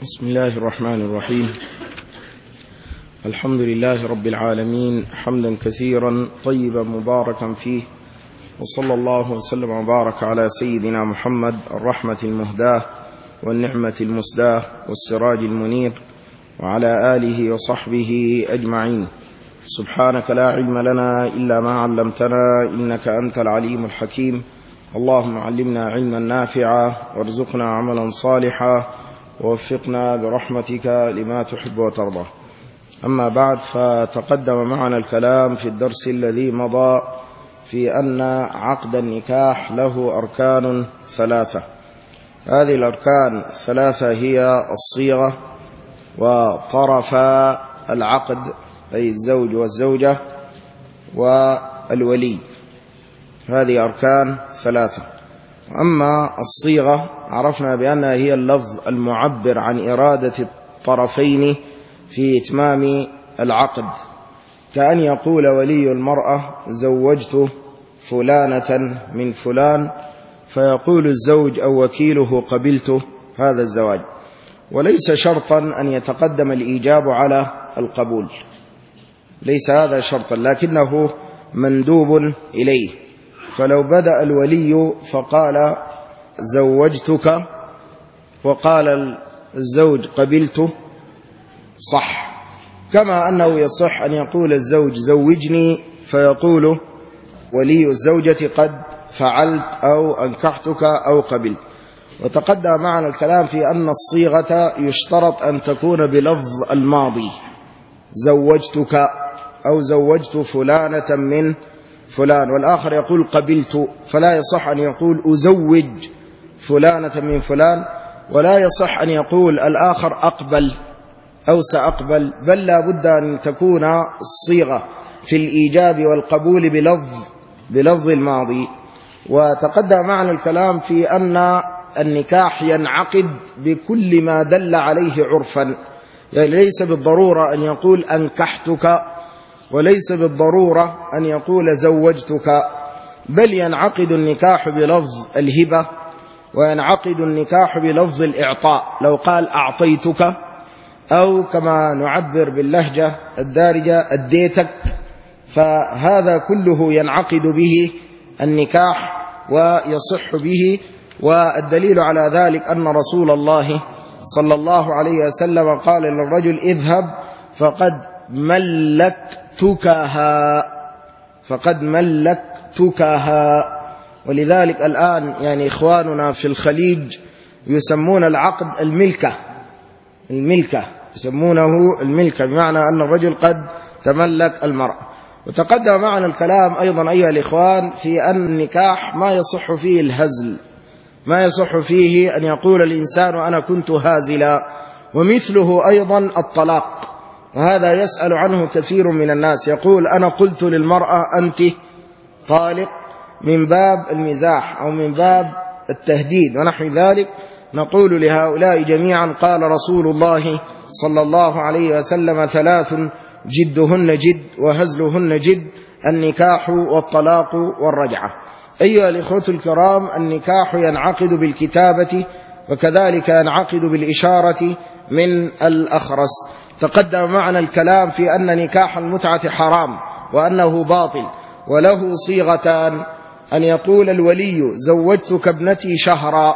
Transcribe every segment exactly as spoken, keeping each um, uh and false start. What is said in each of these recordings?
بسم الله الرحمن الرحيم. الحمد لله رب العالمين حمدا كثيرا طيبا مباركا فيه، وصلى الله وسلم وبارك على سيدنا محمد الرحمة المهداة والنعمة المسداة والسراج المنير، وعلى آله وصحبه أجمعين. سبحانك لا علم لنا إلا ما علمتنا إنك أنت العليم الحكيم. اللهم علمنا علما نافعا وارزقنا عملا صالحا ووفقنا برحمتك لما تحب وترضى. أما بعد، فتقدم معنا الكلام في الدرس الذي مضى في أن عقد النكاح له أركان ثلاثة. هذه الأركان الثلاثة هي الصيغة وطرفا العقد أي الزوج والزوجة والولي، هذه أركان ثلاثة. أما الصيغة عرفنا بأنها هي اللفظ المعبر عن إرادة الطرفين في إتمام العقد، كأن يقول ولي المرأة زوجت فلانة من فلان، فيقول الزوج أو وكيله قبلت هذا الزواج. وليس شرطا أن يتقدم الإيجاب على القبول، ليس هذا شرطا، لكنه مندوب إليه. فلو بدأ الولي فقال زوجتك وقال الزوج قبلت صح، كما أنه يصح أن يقول الزوج زوجني فيقول ولي الزوجة قد فعلت أو أنكحتك أو قبلت. وتقدم معنا الكلام في أن الصيغة يشترط أن تكون بلفظ الماضي، زوجتك أو زوجت فلانة من فلان، والآخر يقول قبلت، فلا يصح أن يقول أزوج فلانة من فلان، ولا يصح أن يقول الآخر أقبل أو سأقبل، بل لا بد أن تكون الصيغة في الإيجاب والقبول بلفظ بلفظ الماضي. وتقدم معنا الكلام في أن النكاح ينعقد بكل ما دل عليه عرفا، يعني ليس بالضرورة أن يقول أنكحتك، وليس بالضرورة أن يقول زوجتك، بل ينعقد النكاح بلفظ الهبة، وينعقد النكاح بلفظ الإعطاء، لو قال أعطيتك، أو كما نعبر باللهجة الدارجة أديتك، فهذا كله ينعقد به النكاح ويصح به. والدليل على ذلك أن رسول الله صلى الله عليه وسلم قال للرجل اذهب فقد ملكتكها، فقد ملكتكها. ولذلك الآن يعني إخواننا في الخليج يسمون العقد الملكة، الملكة يسمونه الملكة، بمعنى أن الرجل قد تملك المرأة. وتقدم معنا الكلام أيضا أيها الإخوان في أن النكاح ما يصح فيه الهزل، ما يصح فيه أن يقول الإنسان أنا كنت هازلا، ومثله أيضا الطلاق، وهذا يسأل عنه كثير من الناس، يقول أنا قلت للمرأة أنت طالق من باب المزاح أو من باب التهديد ونحو ذلك. نقول لهؤلاء جميعا قال رسول الله صلى الله عليه وسلم ثلاث جدهن جد وهزلهن جد، النكاح والطلاق والرجعة. أيها الإخوة الكرام، النكاح ينعقد بالكتابة، وكذلك ينعقد بالإشارة من الأخرس. تقدم معنا الكلام في أن نكاح المتعة حرام وأنه باطل، وله صيغتان: أن يقول الولي زوجتك ابنتي شهرا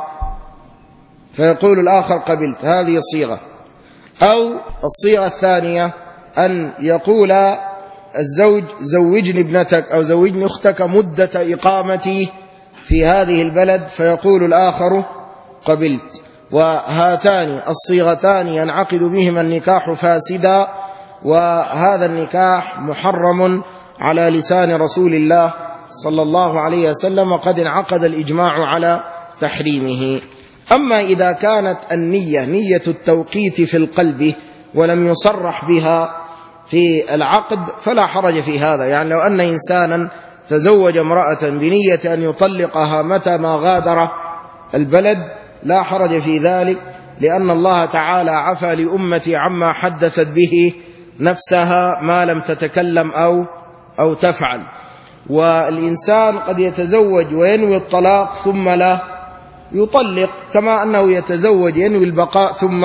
فيقول الآخر قبلت، هذه صيغة. أو الصيغة الثانية أن يقول الزوج زوجني ابنتك أو زوجني أختك مدة إقامتي في هذه البلد، فيقول الآخر قبلت. وهاتان الصيغتان ينعقد بهما النكاح فاسدا، وهذا النكاح محرم على لسان رسول الله صلى الله عليه وسلم، وقد انعقد الإجماع على تحريمه. أما إذا كانت النية نية التوقيت في القلب ولم يصرح بها في العقد فلا حرج في هذا. يعني لو أن إنسانا تزوج امرأة بنية أن يطلقها متى ما غادر البلد لا حرج في ذلك، لأن الله تعالى عفى لأمتي عما حدثت به نفسها ما لم تتكلم أو أو تفعل. والإنسان قد يتزوج وينوي الطلاق ثم لا يطلق، كما أنه يتزوج ينوي البقاء ثم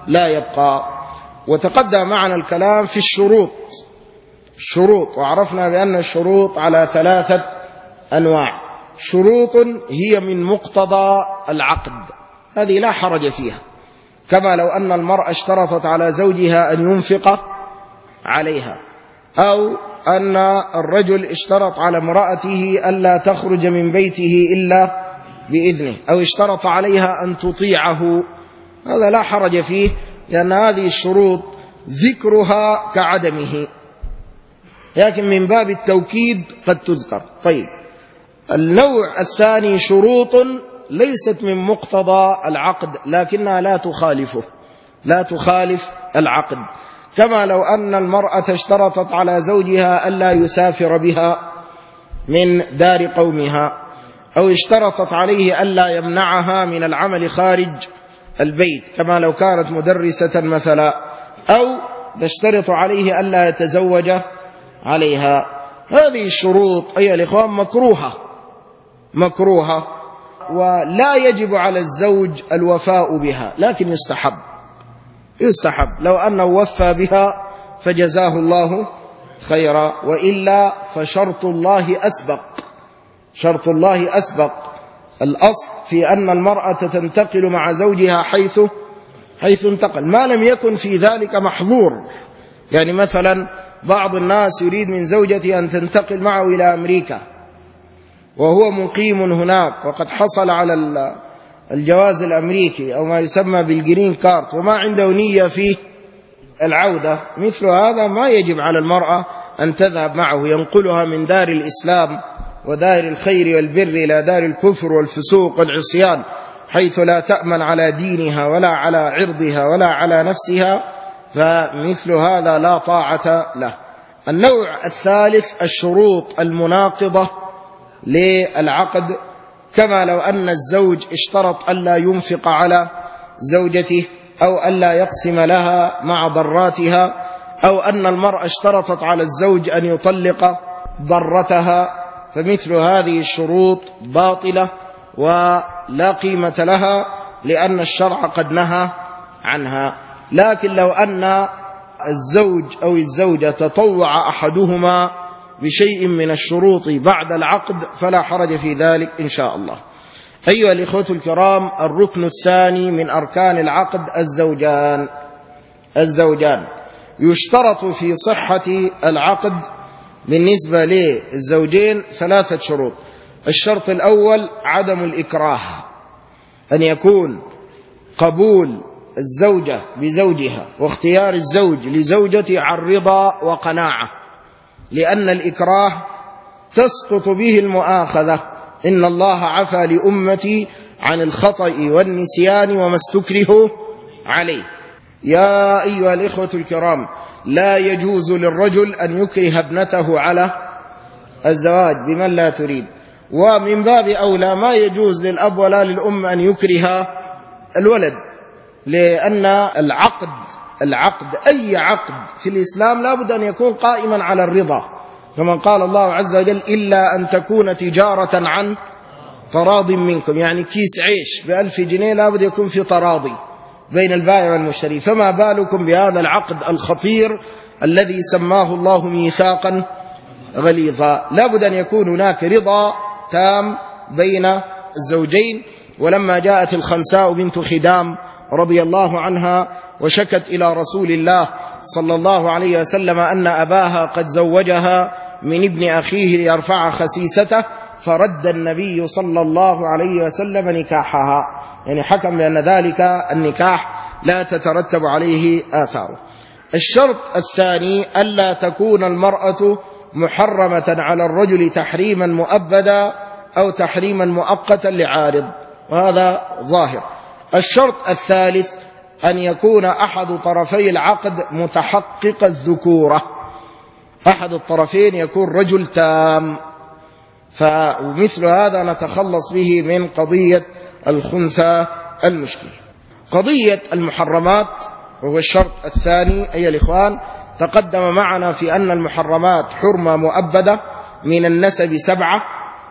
لا يبقى. وتقدم معنا الكلام في الشروط الشروط وعرفنا بأن الشروط على ثلاثة أنواع. شروط هي من مقتضى العقد، هذه لا حرج فيها، كما لو أن المرأة اشترطت على زوجها أن ينفق عليها، أو أن الرجل اشترط على امرأته ألا تخرج من بيته إلا بإذنه، أو اشترط عليها أن تطيعه، هذا لا حرج فيه، لأن هذه الشروط ذكرها كعدمه، لكن من باب التوكيد قد تذكر. طيب، النوع الثاني شروط ليست من مقتضى العقد لكنها لا تخالفه لا تخالف العقد، كما لو أن المرأة اشترطت على زوجها ألا يسافر بها من دار قومها، أو اشترطت عليه ألا يمنعها من العمل خارج البيت، كما لو كانت مدرسة مثلا، أو تشترط عليه ألا يتزوج عليها. هذه الشروط أيها الإخوان مكروهة مكروهة ولا يجب على الزوج الوفاء بها، لكن يستحب يستحب لو أنه وفى بها فجزاه الله خيرا، وإلا فشرط الله أسبق شرط الله أسبق. الأصل في أن المرأة تنتقل مع زوجها حيث حيث انتقل، ما لم يكن في ذلك محظور. يعني مثلا بعض الناس يريد من زوجته أن تنتقل معه إلى أمريكا وهو مقيم هناك، وقد حصل على الجواز الأمريكي أو ما يسمى بالجرين كارت، وما عنده نية في العودة، مثل هذا ما يجب على المرأة أن تذهب معه، ينقلها من دار الإسلام ودار الخير والبر إلى دار الكفر والفسوق والعصيان، حيث لا تأمن على دينها ولا على عرضها ولا على نفسها، فمثل هذا لا طاعة له. النوع الثالث الشروط المناقضة للعقد، كما لو أن الزوج اشترط ألا ينفق على زوجته، أو ألا يقسم لها مع ضراتها، أو أن المرأة اشترطت على الزوج أن يطلق ضرتها، فمثل هذه الشروط باطلة ولا قيمة لها، لأن الشرع قد نهى عنها. لكن لو أن الزوج أو الزوجة تطوع أحدهما بشيء من الشروط بعد العقد فلا حرج في ذلك إن شاء الله. أيها الإخوة الكرام، الركن الثاني من أركان العقد الزوجان الزوجان يشترط في صحة العقد بالنسبة للزوجين ثلاثة شروط. الشرط الأول عدم الإكراه، أن يكون قبول الزوجة بزوجها واختيار الزوج لزوجته عن رضا وقناعة، لأن الإكراه تسقط به المؤاخذة. إن الله عفى لأمتي عن الخطأ والنسيان وما استكرهوا عليه. يا أيها الإخوة الكرام، لا يجوز للرجل أن يكره ابنته على الزواج بمن لا تريد، ومن باب أولى ما يجوز للأب ولا للأم أن يكره الولد، لأن العقد العقد أي عقد في الإسلام لا بد أن يكون قائما على الرضا، كما قال الله عز وجل إلا أن تكون تجارة عن تراض منكم، يعني كيس عيش بألف جنيه لا بد يكون في تراضي بين البائع والمشتري، فما بالكم بهذا العقد الخطير الذي سماه الله ميثاقا غليظا. لا بد أن يكون هناك رضا تام بين الزوجين. ولما جاءت الخنساء بنت خدام رضي الله عنها وشكت إلى رسول الله صلى الله عليه وسلم أن أباها قد زوجها من ابن أخيه ليرفع خسيسته، فرد النبي صلى الله عليه وسلم نكاحها، يعني حكم بأن ذلك النكاح لا تترتب عليه آثاره. الشرط الثاني ألا تكون المرأة محرمة على الرجل تحريما مؤبدا أو تحريما مؤقتا لعارض، وهذا ظاهر. الشرط الثالث أن يكون أحد طرفي العقد متحقق الذكورة، أحد الطرفين يكون رجل تام، فمثل هذا نتخلص به من قضية الخنثى المشكل. قضية المحرمات وهو الشرط الثاني أيها الإخوان، تقدم معنا في أن المحرمات حرمة مؤبدة من النسب سبعة: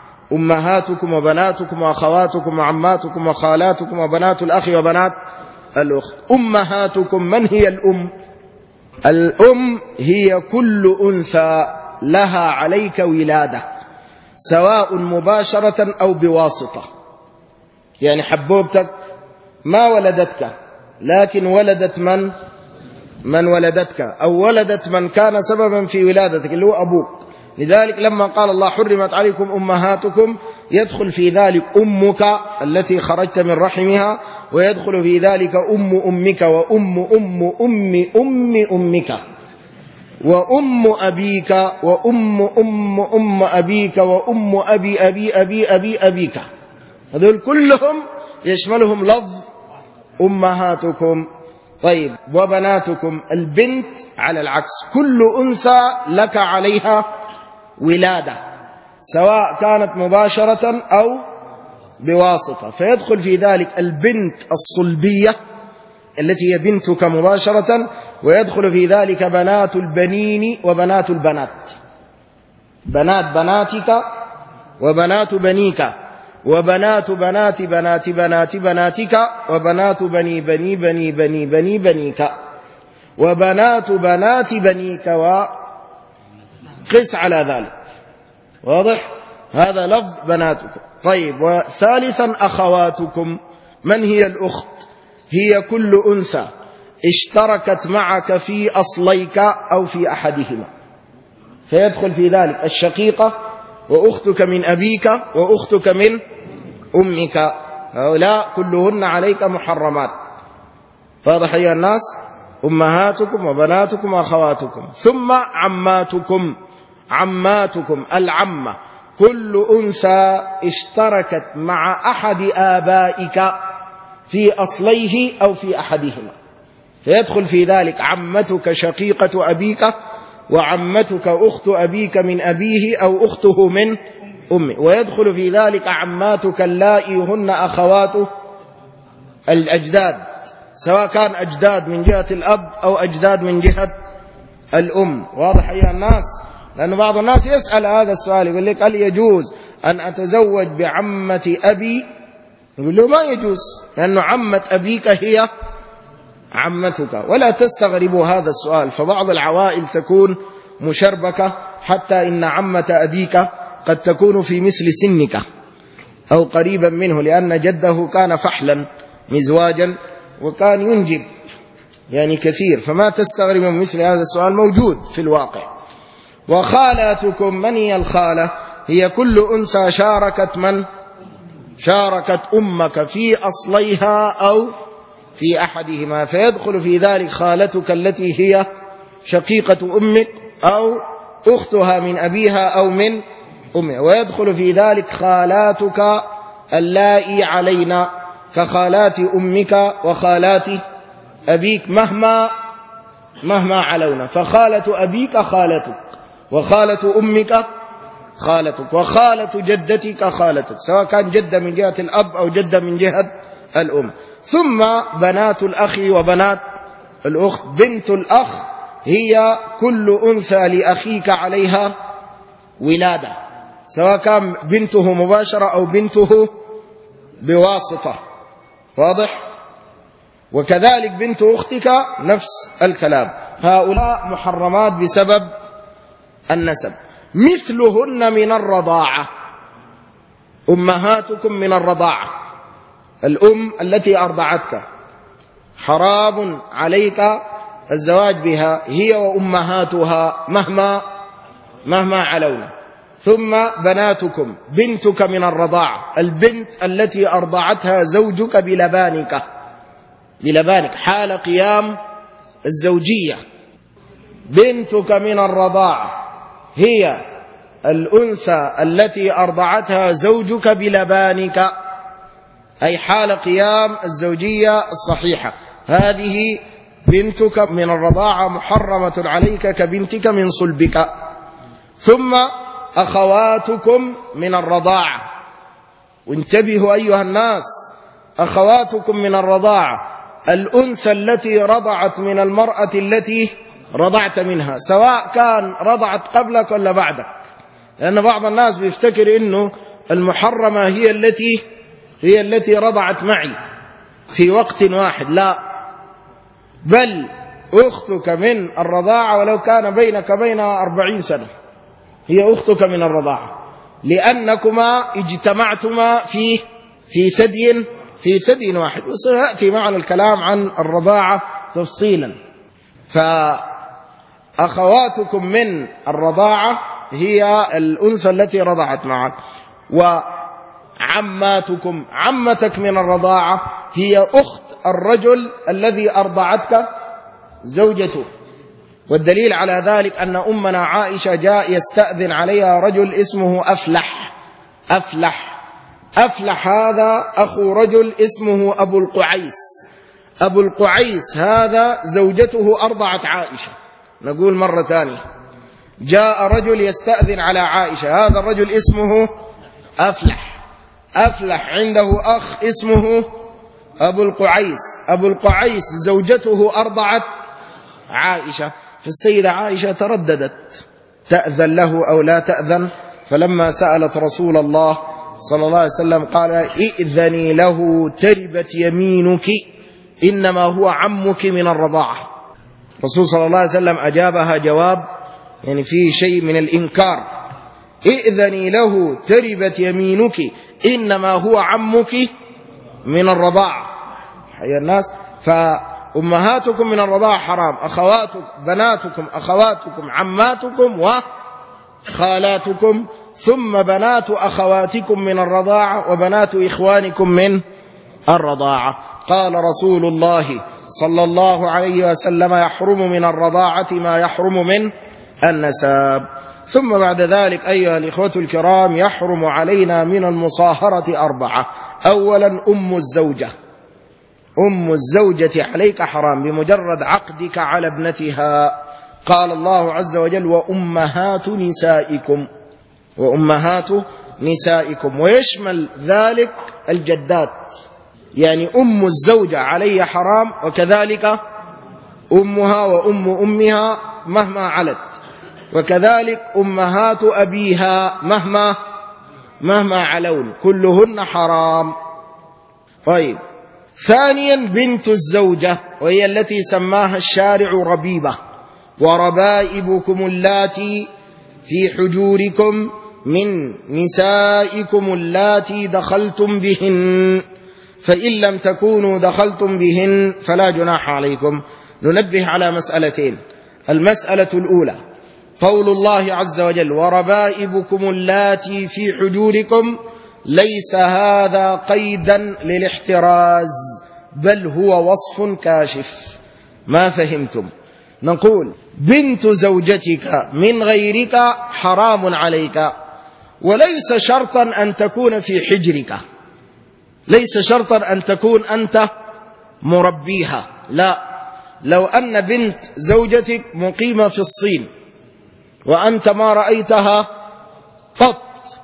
أمهاتكم وبناتكم وأخواتكم وعماتكم وخالاتكم وبنات الأخ وبنات الأخت. أمهاتكم، من هي الأم؟ الأم هي كل أنثى لها عليك ولادة، سواء مباشرة أو بواسطة. يعني حبوبتك ما ولدتك، لكن ولدت من من ولدتك، أو ولدت من كان سببا في ولادتك اللي هو أبوك. لذلك لما قال الله حرمت عليكم أمهاتكم، يدخل في ذلك أمك التي خرجت من رحمها، ويدخل في ذلك أم أمك، وأم أم أم أم أمك، وأم أبيك، وأم أم أم أبيك، وأم أبي أبي أبي أبي أبيك. هذول كلهم يشملهم لفظ أمهاتكم. طيب، وبناتكم، البنت على العكس، كل أنثى لك عليها ولادة، سواء كانت مباشرة أو بواسطة، فيدخل في ذلك البنت الصلبية التي هي بنتك مباشرة، ويدخل في ذلك بنات البنين وبنات البنات، بنات بناتك وبنات بنيك، وبنات بنات بنات بنات بناتك، وبنات بني بني بني بني بني بنيك، وبنات بنات بنيك، وقس على ذلك. واضح؟ هذا لفظ بناتكم. طيب، وثالثا أخواتكم، من هي الأخت؟ هي كل أنثى اشتركت معك في أصليك أو في أحدهما، فيدخل في ذلك الشقيقة، وأختك من أبيك، وأختك من أمك، هؤلاء كلهن عليك محرمات. واضح أيها الناس؟ أمهاتكم وبناتكم وأخواتكم. ثم عماتكم، عماتكم العمة كل أنثى اشتركت مع أحد آبائك في أصليه أو في أحدهما، فيدخل في ذلك عمتك شقيقة أبيك، وعمتك أخت أبيك من أبيه أو أخته من أمه، ويدخل في ذلك عماتك اللائي هن أخوات الأجداد، سواء كان أجداد من جهة الأب أو أجداد من جهة الأم. واضح أيها الناس؟ لأن بعض الناس يسأل هذا السؤال، يقول لك هل يجوز أن أتزوج بعمة أبي؟ يقول له ما يجوز، لأن عمة أبيك هي عمتك. ولا تستغربوا هذا السؤال، فبعض العوائل تكون مشربكة، حتى إن عمة أبيك قد تكون في مثل سنك أو قريبا منه، لأن جده كان فحلا مزواجا وكان ينجب يعني كثير، فما تستغرب من مثل هذا السؤال، موجود في الواقع. وخالاتكم، من هي الخالة؟ هي كل أنثى شاركت من شاركت أمك في أصليها أو في أحدهما، فيدخل في ذلك خالتك التي هي شقيقة أمك أو أختها من أبيها أو من أمها، ويدخل في ذلك خالاتك اللائي علينا كخالات أمك وخالات أبيك مهما مهما علونا، فخالة أبيك خالتك، وخالة أمك خالتك، وخالة جدتك خالتك، سواء كان جدة من جهة الأب أو جدة من جهة الأم. ثم بنات الأخ وبنات الأخت، بنت الأخ هي كل أنثى لأخيك عليها ولادة، سواء كان بنته مباشرة أو بنته بواسطة. واضح؟ وكذلك بنت أختك نفس الكلام، هؤلاء محرمات بسبب النسب. مثلهن من الرضاعة، أمهاتكم من الرضاعة، الأم التي أرضعتك حرام عليك الزواج بها، هي وأمهاتها مهما مهما علونا. ثم بناتكم، بنتك من الرضاعة، البنت التي أرضعتها زوجك بلبانك بلبانك حال قيام الزوجية. بنتك من الرضاعة هي الأنثى التي أرضعتها زوجك بلبانك، أي حال قيام الزوجية الصحيحة، هذه بنتك من الرضاعة محرمة عليك كبنتك من صلبك. ثم أخواتكم من الرضاعة، وانتبهوا أيها الناس، أخواتكم من الرضاعة الأنثى التي رضعت من المرأة التي رضعت منها، سواء كان رضعت قبلك ولا بعدك، لأن بعض الناس بيفتكر إنه المحرمة هي التي هي التي رضعت معي، في وقت واحد، لا، بل أختك من الرضاعة ولو كان بينك وبينها أربعين سنة، هي أختك من الرضاعة، لأنكما اجتمعتما في في ثدي في ثدي واحد. وسيأتي معنا الكلام عن الرضاعة تفصيلا. فأخواتكم من الرضاعة هي الأنثى التي رضعت معك، وعماتكم، عمتك من الرضاعة هي أخت الرجل الذي أرضعتك زوجته. والدليل على ذلك أن أمنا عائشة جاء يستأذن عليها رجل اسمه أفلح. أفلح أفلح هذا أخو رجل اسمه أبو القعيس. أبو القعيس هذا زوجته أرضعت عائشة. نقول مرة ثانية، جاء رجل يستأذن على عائشة، هذا الرجل اسمه أفلح. أفلح عنده أخ اسمه أبو القعيس. أبو القعيس زوجته أرضعت عائشة. فالسيدة عائشة ترددت تأذن له أو لا تأذن، فلما سألت رسول الله صلى الله عليه وسلم قال ائذني له تربت يمينك إنما هو عمك من الرضاعة. الرسول صلى الله عليه وسلم أجابها جواب يعني فيه شيء من الإنكار، ائذني له تربت يمينك إنما هو عمك من الرضاعة. حيا الناس. فأمهاتكم من الرضاعة حرام، أخواتكم بناتكم أخواتكم عماتكم وخالاتكم، ثم بنات أخواتكم من الرضاعة وبنات إخوانكم من الرضاعة. قال رسول الله صلى الله عليه وسلم يحرم من الرضاعة ما يحرم من النساب. ثم بعد ذلك أيها الإخوة الكرام يحرم علينا من المصاهرة أربعة. أولا أم الزوجة. أم الزوجة عليك حرام بمجرد عقدك على ابنتها. قال الله عز وجل وأمهات نسائكم، وأمهات نسائكم، ويشمل ذلك الجدات، يعني أم الزوجة علي حرام، وكذلك أمها وأم أمها مهما علت، وكذلك أمهات أبيها مهما مهما علون، كلهن حرام. طيب، ثانيا بنت الزوجة، وهي التي سماها الشارع ربيبة. وربائبكم اللاتي في حجوركم من نسائكم اللاتي دخلتم بهن، فإن لم تكونوا دخلتم بهن فلا جناح عليكم. ننبه على مسألتين. المسألة الأولى قول الله عز وجل وربائبكم اللاتي في حجوركم، ليس هذا قيدا للاحتراز، بل هو وصف كاشف. ما فهمتم؟ نقول بنت زوجتك من غيرك حرام عليك، وليس شرطا أن تكون في حجرك، ليس شرطا أن تكون أنت مربيها، لا. لو أن بنت زوجتك مقيمة في الصين وأنت ما رأيتها قط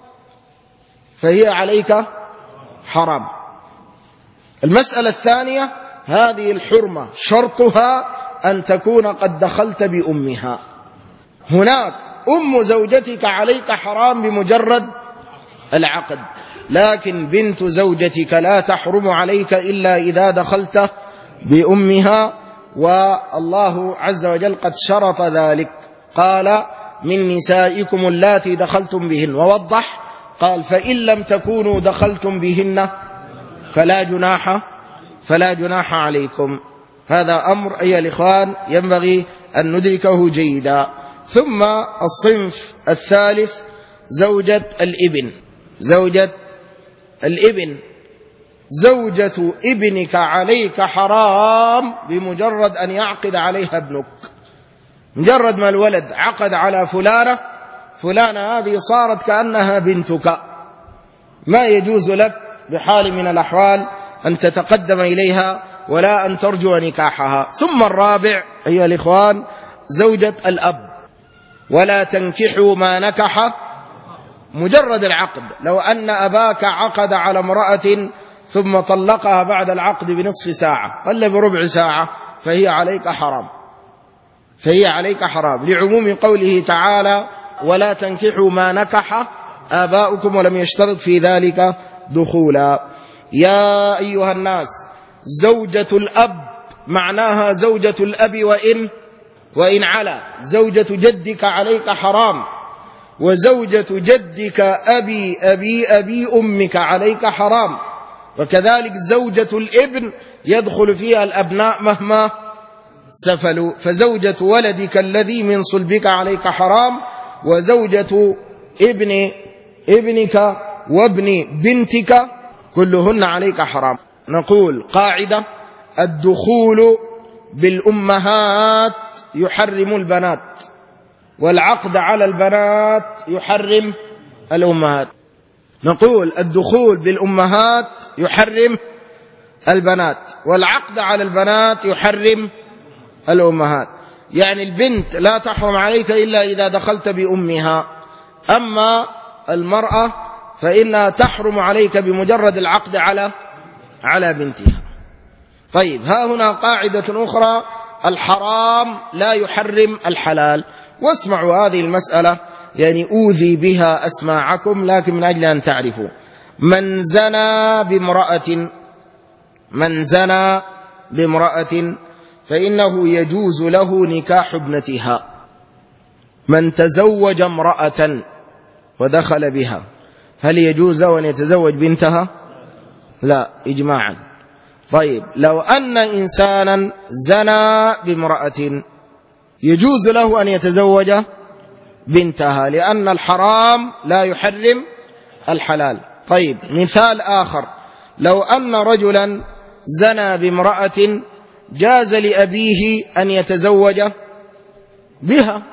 فهي عليك حرام. المسألة الثانية هذه الحرمة شرطها أن تكون قد دخلت بأمها. هناك أم زوجتك عليك حرام بمجرد العقد، لكن بنت زوجتك لا تحرم عليك إلا إذا دخلت بأمها، والله عز وجل قد شرط ذلك. قال من نسائكم اللاتي دخلتم بهن، ووضح قال فإن لم تكونوا دخلتم بهن فلا جناح فلا جناح عليكم. هذا أمر أيها الإخوان ينبغي أن ندركه جيدا. ثم الصنف الثالث زوجة الابن. زوجة الابن، زوجة ابنك عليك حرام بمجرد أن يعقد عليها ابنك. مجرد ما الولد عقد على فلانة، فلانة هذه صارت كأنها بنتك، ما يجوز لك بحال من الأحوال أن تتقدم إليها ولا أن ترجو نكاحها. ثم الرابع أيها الإخوان زوجة الأب. ولا تنكحوا ما نكح مجرد العقد. لو أن أباك عقد على امرأة ثم طلقها بعد العقد بنصف ساعة ولا بربع ساعة فهي عليك حرام، فهي عليك حرام، لعموم قوله تعالى ولا تنكحوا ما نكح آباؤكم ولم يشترط في ذلك دخولا. يا أيها الناس زوجة الأب معناها زوجة الأب وإن وإن علا، زوجة جدك عليك حرام، وزوجة جدك أبي أبي أبي أمك عليك حرام. وكذلك زوجة الابن يدخل فيها الأبناء مهما سفلوا، فزوجة ولدك الذي من صلبك عليك حرام، وزوجة ابن ابنك وابن بنتك كلهن عليك حرام. نقول قاعدة: الدخول بالأمهات يحرم البنات، والعقد على البنات يحرم الأمهات. نقول الدخول بالأمهات يحرم البنات، والعقد على البنات يحرم الأمهات. يعني البنت لا تحرم عليك إلا إذا دخلت بأمها، أما المرأة فإنها تحرم عليك بمجرد العقد على على بنتها. طيب، ها هنا قاعدة أخرى: الحرام لا يحرم الحلال. واسمعوا هذه المسألة، يعني أوذي بها أسماعكم، لكن من أجل أن تعرفوا: من زنى بامرأة من زنى بامرأة فإنه يجوز له نكاح ابنتها. من تزوج امرأة ودخل بها، هل يجوز له أن يتزوج بنتها؟ لا، إجماعا. طيب، لو أن إنسانا زنى بامرأة يجوز له أن يتزوج بنتها، لأن الحرام لا يحرم الحلال. طيب، مثال آخر: لو أن رجلا زنى بامرأة جاز لأبيه أن يتزوج بها،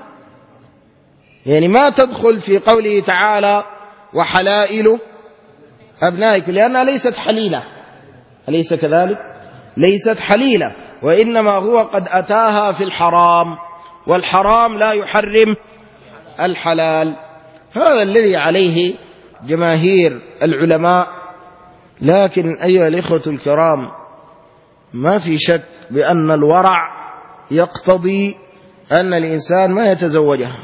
يعني ما تدخل في قوله تعالى: وحلائل أبنائكم، لأنها ليست حليلة. أليس كذلك؟ ليست حليلة، وإنما هو قد أتاها في الحرام، والحرام لا يحرم الحلال. هذا الذي عليه جماهير العلماء. لكن أيها الإخوة الكرام، ما في شك بأن الورع يقتضي أن الإنسان ما يتزوجها،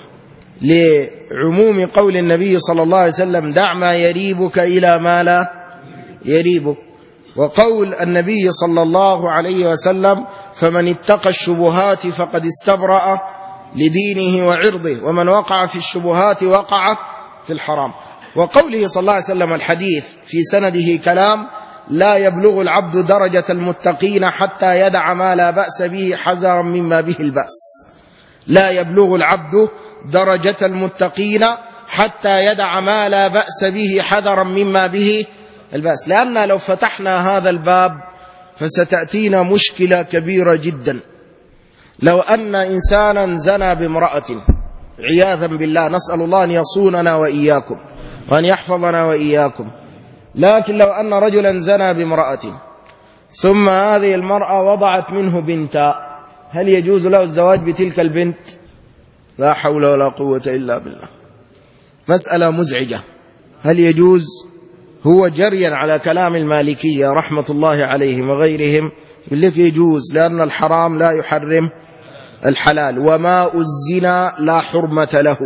لعموم قول النبي صلى الله عليه وسلم: دع ما يريبك إلى ما لا يريبك، وقول النبي صلى الله عليه وسلم: فمن اتقى الشبهات فقد استبرأ لدينه وعرضه، ومن وقع في الشبهات وقع في الحرام. وقوله صلى الله عليه وسلم الحديث في سنده كلام: لا يبلغ العبد درجة المتقين حتى يدع ما لا بأس به حذرا مما به البأس. لا يبلغ العبد درجة المتقين حتى يدع ما لا بأس به حذرا مما به البأس. لأن لو فتحنا هذا الباب فستأتينا مشكلة كبيرة جدا. لو أن إنسانا زنى بامرأة عياذا بالله، نسأل الله أن يصوننا وإياكم وأن يحفظنا وإياكم، لكن لو أن رجلا زنى بامرأة ثم هذه المرأة وضعت منه بنتا، هل يجوز له الزواج بتلك البنت؟ لا حول ولا قوة إلا بالله. مسألة مزعجة. هل يجوز؟ هو جريا على كلام المالكية رحمة الله عليهم وغيرهم بالذي يجوز، لأن الحرام لا يحرم الحلال، وماء الزنا لا حرمة له.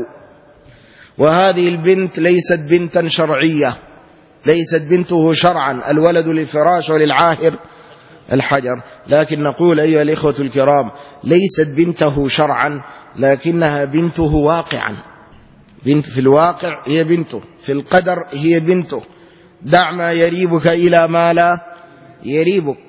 وهذه البنت ليست بنتا شرعية، ليست بنته شرعا، الولد للفراش وللعاهر الحجر. لكن نقول أيها الإخوة الكرام: ليست بنته شرعا، لكنها بنته واقعا. بنت في الواقع هي بنته، في القدر هي بنته. دع ما يريبك إلى ما لا يريبك.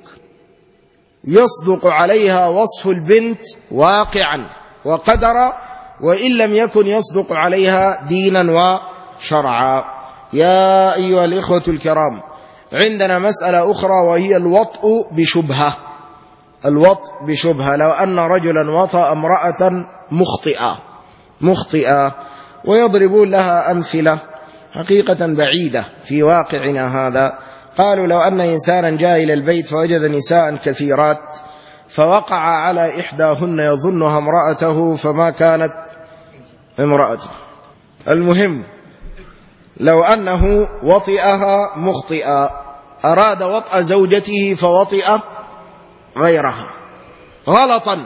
يصدق عليها وصف البنت واقعا وقدرا، وإن لم يكن يصدق عليها دينا وشرعا. يا أيها الإخوة الكرام، عندنا مسألة أخرى، وهي الوطء بشبهة. الوطء بشبهة: لو أن رجلا وطأ امرأة مخطئة مخطئة ويضربون لها أمثلة حقيقة بعيدة في واقعنا هذا. قالوا: لو أن إنسانا جاء إلى البيت فوجد نساء كثيرات، فوقع على إحداهن يظنها امرأته فما كانت امرأته. المهم، لو أنه وطئها مخطئة، أراد وطأ زوجته فوطئ غيرها غلطا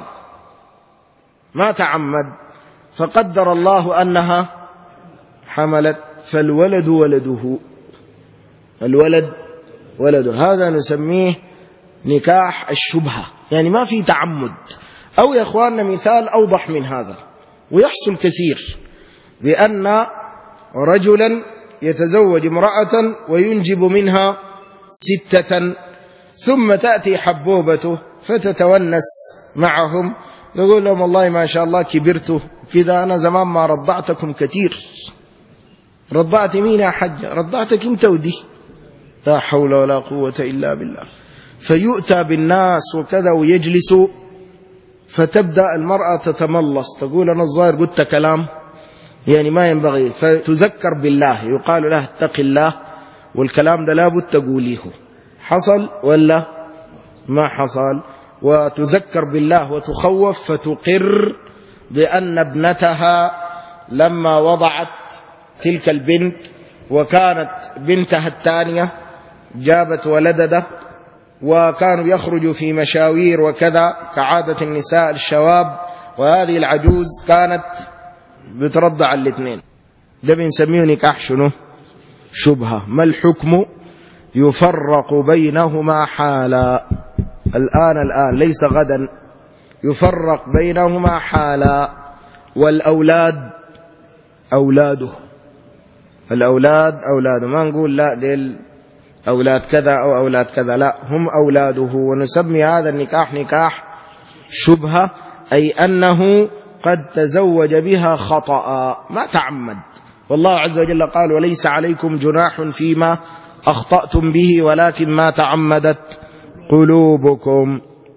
ما تعمد، فقدر الله أنها حملت، فالولد ولده الولد ولده هذا نسميه نكاح الشبهة، يعني ما في تعمد. أو يا إخواننا مثال أوضح من هذا ويحصل كثير، بأن رجلا يتزوج امرأة وينجب منها ستة، ثم تأتي حبوبته فتتونس معهم، يقول لهم والله ما شاء الله كبرتوا كذا، أنا زمان ما رضعتكم كثير. رضعت مين يا حجة؟ رضعتك انت ودي. لا حول ولا قوة إلا بالله. فيؤتى بالناس وكذا ويجلسوا، فتبدأ المرأة تتملص، تقول أنا الظاهر قلت كلام يعني ما ينبغي، فتذكر بالله، يقال له اتق الله، والكلام ده لابد تقوليه. حصل ولا ما حصل؟ وتذكر بالله وتخوف، فتقر بأن ابنتها لما وضعت تلك البنت وكانت بنتها الثانية جابت ولدده، وكانوا يخرجوا في مشاوير وكذا كعادة النساء الشواب، وهذه العجوز كانت بترضع الاثنين. ده بنسميه نكاح شنو؟ شبهة. ما الحكم؟ يفرق بينهما حالا. الآن الآن ليس غدا، يفرق بينهما حالا. والأولاد أولاده، الأولاد أولاده، ما نقول لا ديل أولاد كذا أو أولاد كذا، لا، هم أولاده. ونسمي هذا النكاح نكاح شبهة، أي أنه قد تزوج بها خطأ ما تعمد. والله عز وجل قال وليس عليكم جناح فيما أخطأتم به ولكن ما تعمدت قلوبكم.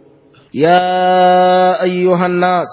يا أيها الناس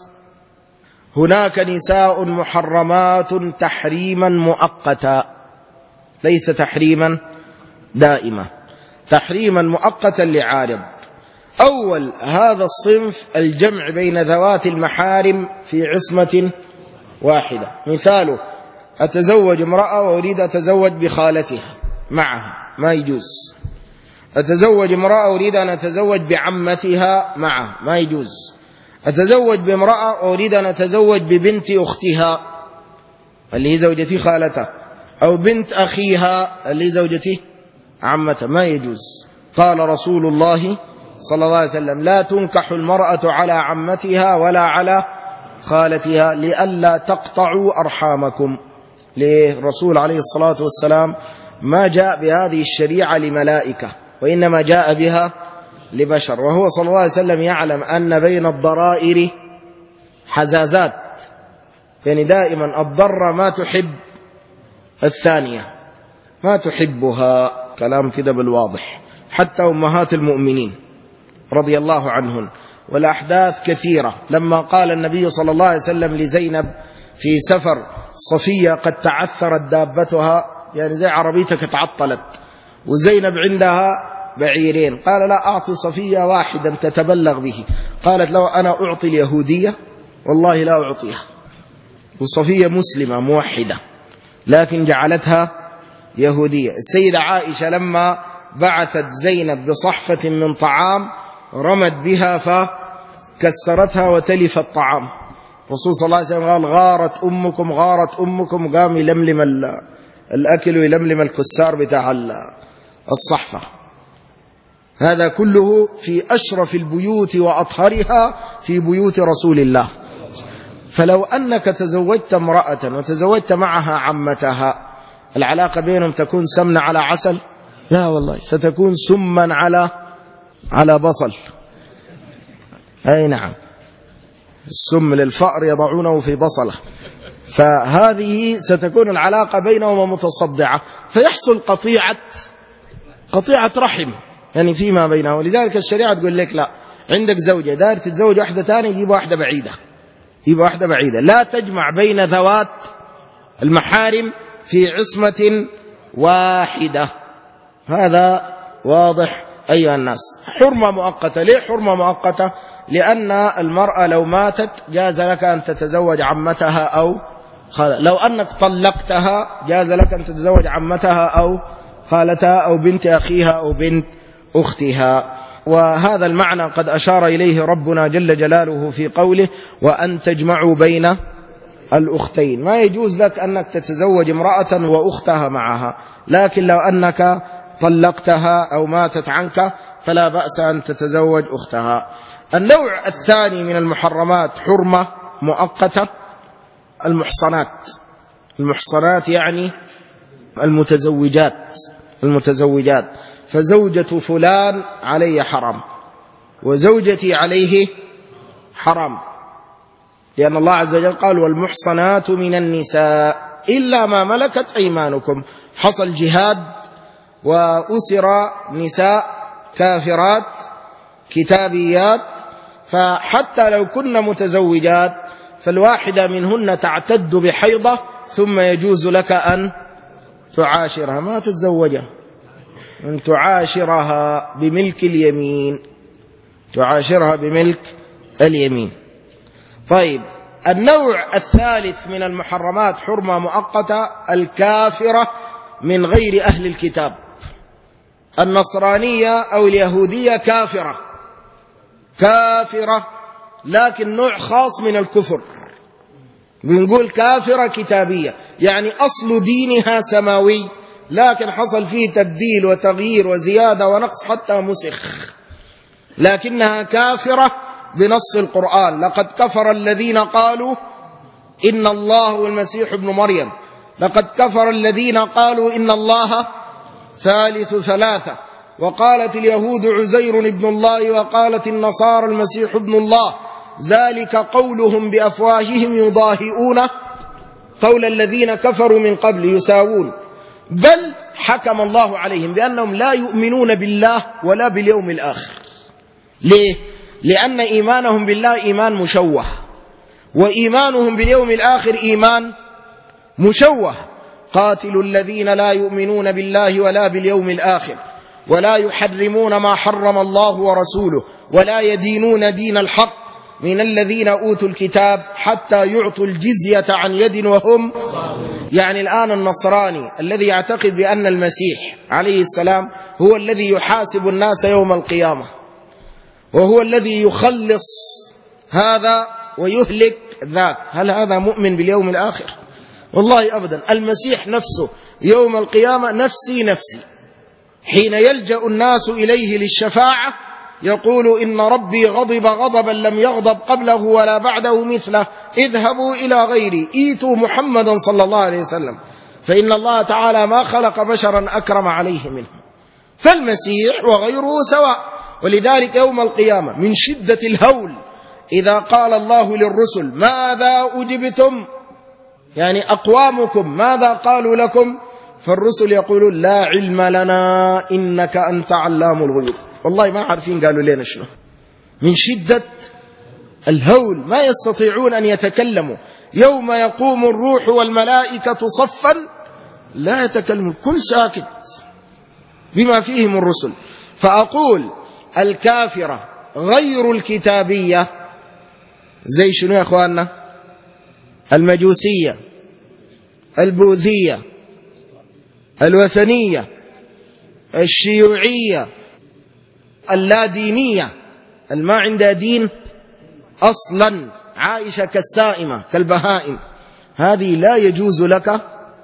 هناك نساء محرمات تحريما مؤقتا، ليس تحريما دائما، تحريما مؤقتا لعارض. أول هذا الصنف الجمع بين ذوات المحارم في عصمة واحدة. مثاله أتزوج امرأة وأريد أتزوج بخالتها معها، ما يجوز. أتزوج امرأة وأريد أن أتزوج بعمتها معها، ما يجوز. أتزوج بامرأة وأريد أن أتزوج ببنت أختها اللي هي زوجتي خالتها، أو بنت أخيها اللي هي زوجتي عمتها، ما يجوز. قال رسول الله صلى الله عليه وسلم لا تنكح المرأة على عمتها ولا على خالتها لئلا تقطعوا أرحامكم. ليه؟ الرسول عليه الصلاة والسلام ما جاء بهذه الشريعة لملائكة، وإنما جاء بها لبشر، وهو صلى الله عليه وسلم يعلم أن بين الضرائر حزازات، يعني دائما الضرة ما تحب الثانية، ما تحبها، كلام كده بالواضح. حتى أمهات المؤمنين رضي الله عنهن، والأحداث كثيرة. لما قال النبي صلى الله عليه وسلم لزينب في سفر صفية قد تعثرت دابتها، يعني زي عربيتك تعطلت وزينب عندها بعيرين، قال لا أعطي صفية واحدا تتبلغ به. قالت لو أنا أعطي اليهودية والله لا أعطيها. وصفية مسلمة موحدة لكن جعلتها يهودية. السيدة عائشة لما بعثت زينب بصحفة من طعام رمت بها فكسرتها وتلف الطعام. الرسول صلى الله عليه وسلم قال غارت أمكم غارت أمكم، قام يلملم الأكل ويلملم الكسار بتاع الصحفة. هذا كله في أشرف البيوت وأطهرها في بيوت رسول الله. فلو أنك تزوجت امرأة وتزوجت معها عمتها، العلاقة بينهم تكون سمن على عسل؟ لا والله، ستكون سما على على بصل. أي نعم، السم للفأر يضعونه في بصله. فهذه ستكون العلاقة بينهما متصدعة، فيحصل قطيعة قطيعة رحم يعني فيما بينه. ولذلك الشريعة تقول لك لا، عندك زوجة داير تتزوج واحدة ثانية، يجيب واحدة بعيدة، يجيب واحدة بعيدة، لا تجمع بين ذوات المحارم في عصمة واحدة. هذا واضح أيها الناس. حرمة مؤقتة. ليه حرمة مؤقتة؟ لأن المرأة لو ماتت جاز لك أن تتزوج عمتها أو خالتها. لو أنك طلقتها جاز لك أن تتزوج عمتها أو خالتها أو بنت أخيها أو بنت أختها. وهذا المعنى قد أشار إليه ربنا جل جلاله في قوله وأن تجمعوا بين الأختين. ما يجوز لك أنك تتزوج امرأة وأختها معها، لكن لو أنك طلقتها أو ماتت عنك فلا بأس أن تتزوج أختها. النوع الثاني من المحرمات حرمة مؤقتة المحصنات. المحصنات يعني المتزوجات المتزوجات فزوجة فلان علي حرام وزوجتي عليه حرام، لأن الله عز وجل قال والمحصنات من النساء إلا ما ملكت أيمانكم. حصل جهاد وأسر نساء كافرات كتابيات، فحتى لو كن متزوجات فالواحدة منهن تعتد بحيضة ثم يجوز لك أن تعاشرها، ما تتزوجها، أن تعاشرها بملك اليمين، تعاشرها بملك اليمين. طيب، النوع الثالث من المحرمات حرمة مؤقتة الكافرة من غير أهل الكتاب. النصرانية أو اليهودية كافرة كافرة لكن نوع خاص من الكفر، بنقول كافرة كتابية، يعني أصل دينها سماوي لكن حصل فيه تبديل وتغيير وزيادة ونقص حتى مسخ، لكنها كافرة بنص القرآن. لقد كفر الذين قالوا إن الله والمسيح ابن مريم، لقد كفر الذين قالوا إن الله ثالث ثلاثة، وقالت اليهود عزير ابن الله وقالت النصارى المسيح ابن الله، ذلك قولهم بأفواههم يضاهئون قول الذين كفروا من قبل يساوون، بل حكم الله عليهم بأنهم لا يؤمنون بالله ولا باليوم الآخر. ليه؟ لأن إيمانهم بالله إيمان مشوه، وإيمانهم باليوم الآخر إيمان مشوه. قاتلوا الذين لا يؤمنون بالله ولا باليوم الآخر ولا يحرمون ما حرم الله ورسوله ولا يدينون دين الحق من الذين أوتوا الكتاب حتى يعطوا الجزية عن يد وهم، يعني الآن النصراني الذي يعتقد بأن المسيح عليه السلام هو الذي يحاسب الناس يوم القيامة وهو الذي يخلص هذا ويهلك ذاك، هل هذا مؤمن باليوم الآخر؟ والله أبدا. المسيح نفسه يوم القيامة نفسي نفسي، حين يلجأ الناس إليه للشفاعة يقول إن ربي غضب غضبا لم يغضب قبله ولا بعده مثله، اذهبوا إلى غيري إيتوا محمدا صلى الله عليه وسلم فإن الله تعالى ما خلق بشرا أكرم عليه منه. فالمسيح وغيره سواء. ولذلك يوم القيامة من شدة الهول إذا قال الله للرسل ماذا أجبتم، يعني أقوامكم ماذا قالوا لكم، فالرسل يقولون لا علم لنا إنك أنت علام الغيوب، والله ما عارفين قالوا لنا شنو، من شدة الهول ما يستطيعون أن يتكلموا. يوم يقوم الروح والملائكة صفا لا يتكلمون، الكل ساكت بما فيهم الرسل. فأقول الكافرة غير الكتابية زي شنو يا أخواننا؟ المجوسية، البوذية، الوثنية، الشيوعية، اللادينية، الما عندها دين أصلا، عائشة كالسائمة كالبهائم، هذه لا يجوز لك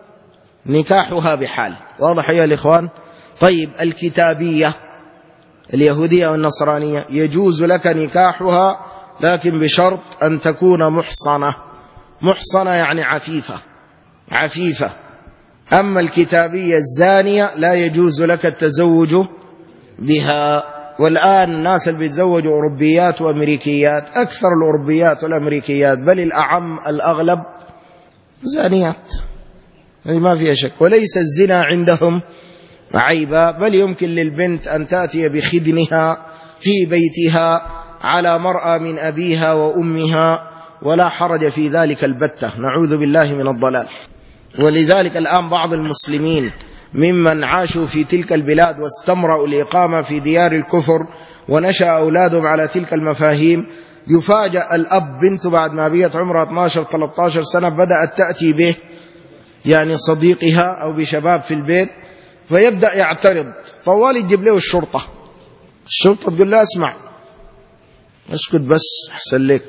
نكاحها بحال. واضح يا الإخوان؟ طيب، الكتابية اليهودية والنصرانية يجوز لك نكاحها لكن بشرط أن تكون محصنة. محصنة يعني عفيفة عفيفة. أما الكتابية الزانية لا يجوز لك التزوج بها. والآن الناس اللي بيتزوجوا أوروبيات وأمريكيات، أكثر الأوروبيات والأمريكيات بل الأعم الأغلب زانيات، هذه ما فيها شك. وليس الزنا عندهم عيبا، بل يمكن للبنت أن تأتي بخدنها في بيتها على مرأى من أبيها وأمها ولا حرج في ذلك البتة، نعوذ بالله من الضلال. ولذلك الآن بعض المسلمين ممن عاشوا في تلك البلاد واستمروا الإقامة في ديار الكفر ونشأ أولادهم على تلك المفاهيم، يفاجأ الأب بنته بعد ما بيت عمرها اثنتا عشرة ثلاثة عشر سنة بدأت تأتي به يعني صديقها أو بشباب في البيت، فيبدأ يعترض، طوال تجيب له الشرطة. الشرطة تقول له اسمع اسكت بس أحسن لك،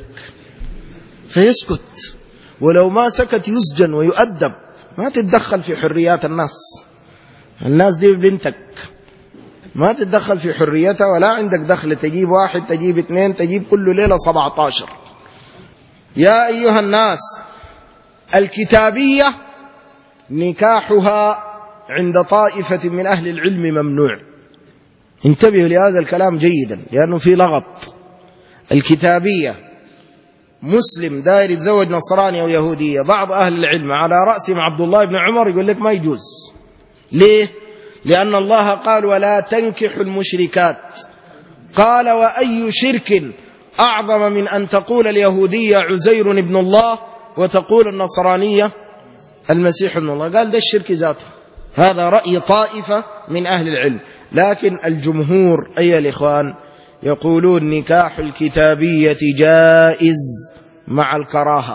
فيسكت، ولو ما سكت يسجن ويؤدب، ما تتدخل في حريات الناس. الناس دي بنتك ما تتدخل في حريتها ولا عندك دخل، تجيب واحد تجيب اثنين تجيب كل ليلة سبعة عشر. يا أيها الناس، الكتابية نكاحها عند طائفة من أهل العلم ممنوع. انتبهوا لهذا الكلام جيدا لأنه في لغط. الكتابية مسلم داير يتزوج نصراني أو يهودية، بعض أهل العلم على رأسهم عبد الله بن عمر يقول لك ما يجوز. ليه؟ لأن الله قال ولا تنكحوا المشركات، قال وأي شرك أعظم من أن تقول اليهودية عزير ابن الله وتقول النصرانية المسيح ابن الله. قال ده الشرك ذاته. هذا رأي طائفة من أهل العلم، لكن الجمهور أيها الإخوان يقولون نكاح الكتابية جائز مع الكراهة.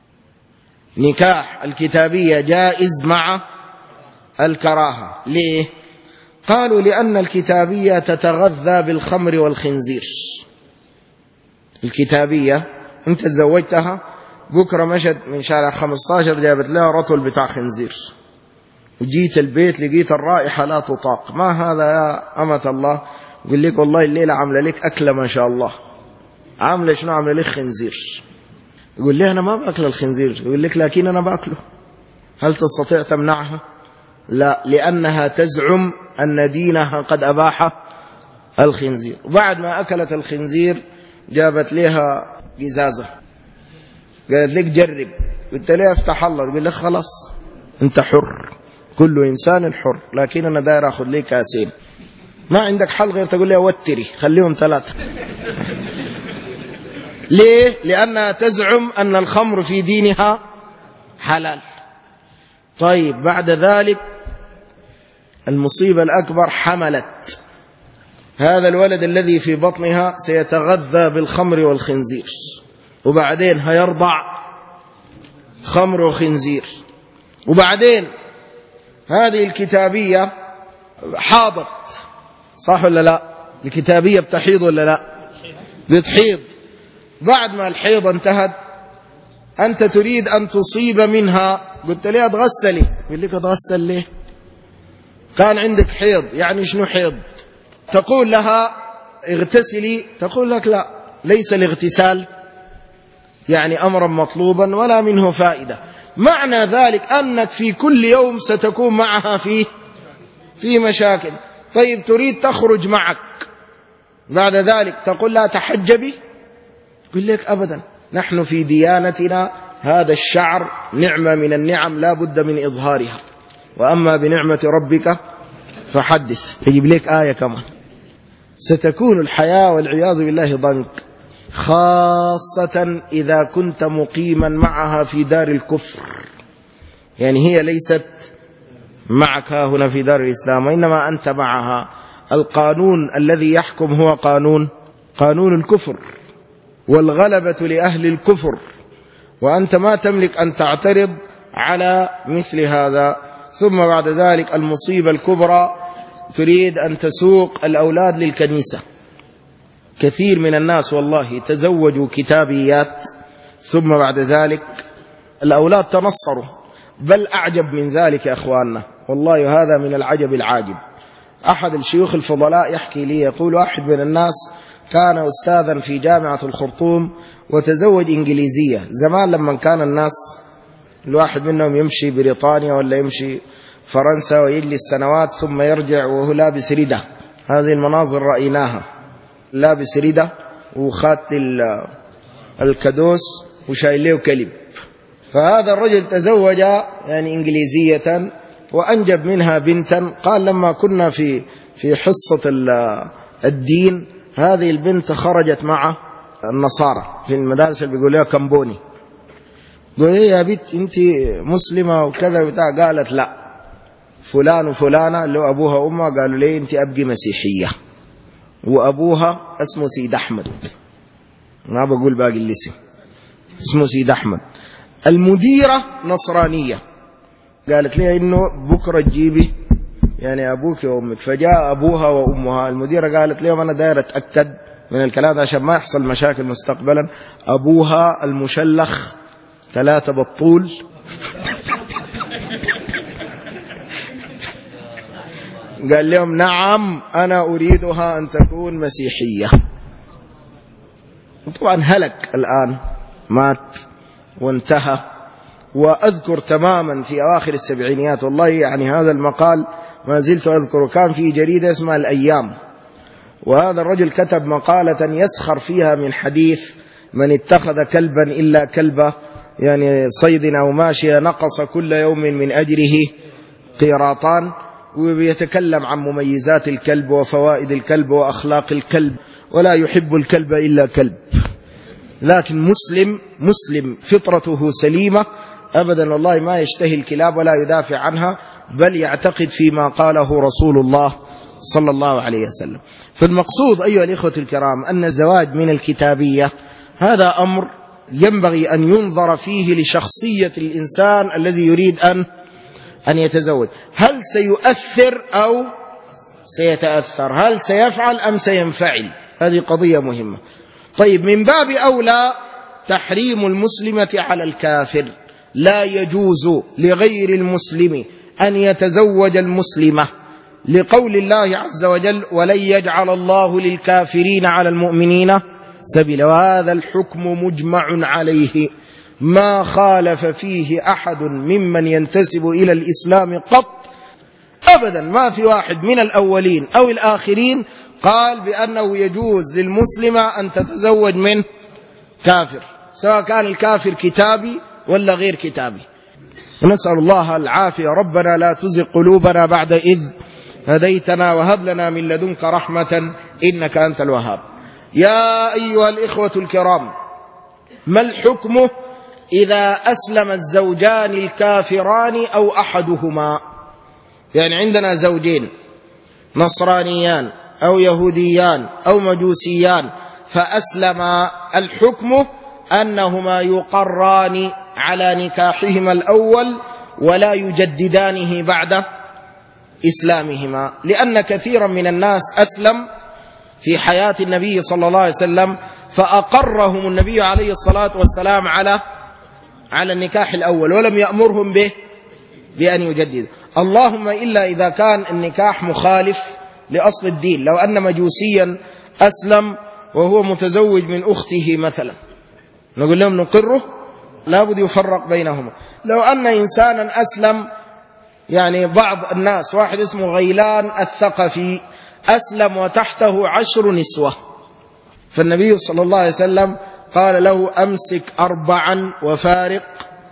نكاح الكتابية جائز مع الكراهة. ليه؟ قالوا لأن الكتابية تتغذى بالخمر والخنزير. الكتابية انت تزوجتها بكرة مشت من شارع خمسة عشر جابت لها رطل بتاع خنزير، وجيت البيت لقيت الرائحة لا تطاق. ما هذا يا أمة الله؟ يقول لك والله الليلة عاملة لك أكلة ما شاء الله. عاملة شنو؟ عاملة لك خنزير. يقول لي أنا ما بأكل الخنزير. يقول لك لكن أنا بأكله. هل تستطيع تمنعها؟ لا، لأنها تزعم أن دينها قد أباح الخنزير. وبعد ما أكلت الخنزير جابت لها قزازة قالت لك جرب. قلت لها افتح الله. تقول لك خلاص انت حر، كل إنسان حر، لكن أنا داير أخذ لي كاسين. ما عندك حل غير تقول لي وتري خليهم ثلاثة. ليه؟ لأنها تزعم أن الخمر في دينها حلال. طيب بعد ذلك المصيبة الأكبر، حملت. هذا الولد الذي في بطنها سيتغذى بالخمر والخنزير، وبعدين هيرضع خمر وخنزير، وبعدين هذه الكتابية حاضت. صح ولا لا؟ الكتابية بتحيض ولا لا؟ بتحيض. بعد ما الحيض انتهت أنت تريد أن تصيب منها. قلت لها اتغسلي. يقول لك اتغسل ليه؟ كان عندك حيض. يعني شنو حيض؟ تقول لها اغتسلي، تقول لك لا، ليس الاغتسال يعني أمرا مطلوبا ولا منه فائدة. معنى ذلك أنك في كل يوم ستكون معها في في مشاكل. طيب تريد تخرج معك، بعد ذلك تقول لا تحجبي. يقول لك أبدا، نحن في ديانتنا هذا الشعر نعمة من النعم لا بد من إظهارها، وأما بنعمة ربك فحدث. يجيب لك آية كمان. ستكون الحياة والعياذ بالله ضنك، خاصة إذا كنت مقيما معها في دار الكفر. يعني هي ليست معك هنا في دار الإسلام، وإنما أنت معها. القانون الذي يحكم هو قانون قانون الكفر، والغلبة لأهل الكفر، وأنت ما تملك أن تعترض على مثل هذا. ثم بعد ذلك المصيبة الكبرى، تريد أن تسوق الأولاد للكنيسة. كثير من الناس والله تزوجوا كتابيات، ثم بعد ذلك الأولاد تنصروا. بل أعجب من ذلك يا أخواننا، والله هذا من العجب العاجب. أحد الشيوخ الفضلاء يحكي لي، يقول واحد من الناس كان أستاذا في جامعة الخرطوم وتزوج إنجليزية. زمان لما كان الناس الواحد منهم يمشي بريطانيا ولا يمشي فرنسا ويجلس سنوات ثم يرجع وهو لابس ردة. هذه المناظر رأيناها، لابس ردة وخات الكدوس وشايل له كلب. فهذا الرجل تزوج يعني إنجليزية وأنجب منها بنتا. قال لما كنا في في حصة الدين هذه البنت خرجت مع النصارى في المدارس اللي بيقولوا لها كمبوني. قالوا يا بنت أنت مسلمة وكذا بتاع. قالت لا، فلان وفلانة اللي أبوها وأمها قالوا لي أنت أبقي مسيحية، وأبوها اسمه سيد أحمد، ما بقول باقي الاسم، اسمه سيد أحمد. المديرة نصرانية. قالت لي إنه بكرة تجيبي يعني أبوك وأمك. فجاء أبوها وأمها. المديرة قالت لهم أنا داير أتأكد من الكلام عشان ما يحصل مشاكل مستقبلا. أبوها المشلخ ثلاثة بالطول قال لهم نعم أنا أريدها أن تكون مسيحية. طبعا هلك الآن، مات وانتهى. وأذكر تماما في أواخر السبعينيات، والله يعني هذا المقال ما زلت أذكره، كان في جريدة اسمها الأيام، وهذا الرجل كتب مقالة يسخر فيها من حديث من اتخذ كلبا إلا كلبه، يعني صيد أو ماشية، نقص كل يوم من أجره قيراطان. ويتكلم عن مميزات الكلب وفوائد الكلب وأخلاق الكلب، ولا يحب الكلب إلا كلب. لكن مسلم مسلم فطرته سليمة أبدا، والله ما يشتهي الكلاب ولا يدافع عنها، بل يعتقد فيما قاله رسول الله صلى الله عليه وسلم. فالمقصود أيها الإخوة الكرام أن الزواج من الكتابية هذا أمر ينبغي أن ينظر فيه لشخصية الإنسان الذي يريد أن أن يتزوج. هل سيؤثر أو سيتأثر؟ هل سيفعل أم سينفعل؟ هذه قضية مهمة. طيب، من باب أولى تحريم المسلمة على الكافر. لا يجوز لغير المسلم أن يتزوج المسلمة، لقول الله عز وجل ولن يجعل الله للكافرين على المؤمنين سبيلا. وهذا الحكم مجمع عليه، ما خالف فيه أحد ممن ينتسب إلى الإسلام قط أبدا. ما في واحد من الأولين أو الآخرين قال بأنه يجوز للمسلمة أن تتزوج من كافر، سواء كان الكافر كتابي ولا غير كتابي. ونسأل الله العافية. ربنا لا تزغ قلوبنا بعد إذ هديتنا وهب لنا من لدنك رحمة إنك أنت الوهاب. يا أيها الإخوة الكرام، ما الحكم إذا أسلم الزوجان الكافران أو أحدهما؟ يعني عندنا زوجين نصرانيان أو يهوديان أو مجوسيان فأسلما، الحكم أنهما يقران على نكاحهما الأول ولا يجددانه بعد إسلامهما، لأن كثيرا من الناس أسلم في حياة النبي صلى الله عليه وسلم فأقرهم النبي عليه الصلاة والسلام على على النكاح الأول ولم يأمرهم به بأن يجدد. اللهم إلا إذا كان النكاح مخالف لأصل الدين. لو أن مجوسيا أسلم وهو متزوج من أخته مثلا، نقول لهم نقره؟ لابد يفرق بينهما. لو أن إنسانا أسلم، يعني بعض الناس، واحد اسمه غيلان الثقفي أسلم وتحته عشر نسوة، فالنبي صلى الله عليه وسلم قال له أمسك أربعا وفارق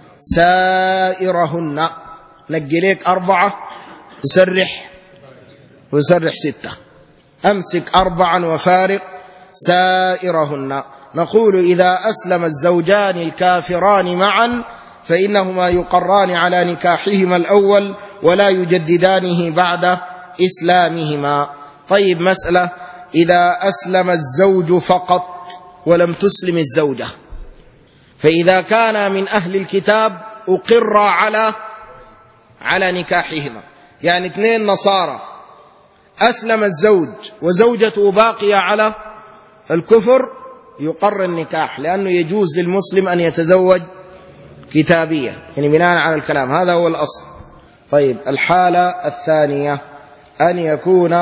سائرهن، نجليك أربعة وسرح وسرح ستة، أمسك أربعا وفارق سائرهن. نقول إذا أسلم الزوجان الكافران معا فإنهما يقران على نكاحهما الأول ولا يجددانه بعد إسلامهما. طيب، مسألة إذا أسلم الزوج فقط ولم تسلم الزوجة، فإذا كان من أهل الكتاب أقر على على نكاحهما، يعني اثنين نصارى أسلم الزوج وزوجته باقية على الكفر، يقر النكاح، لأنه يجوز للمسلم أن يتزوج كتابية، يعني بناء على الكلام، هذا هو الأصل. طيب، الحالة الثانية أن يكون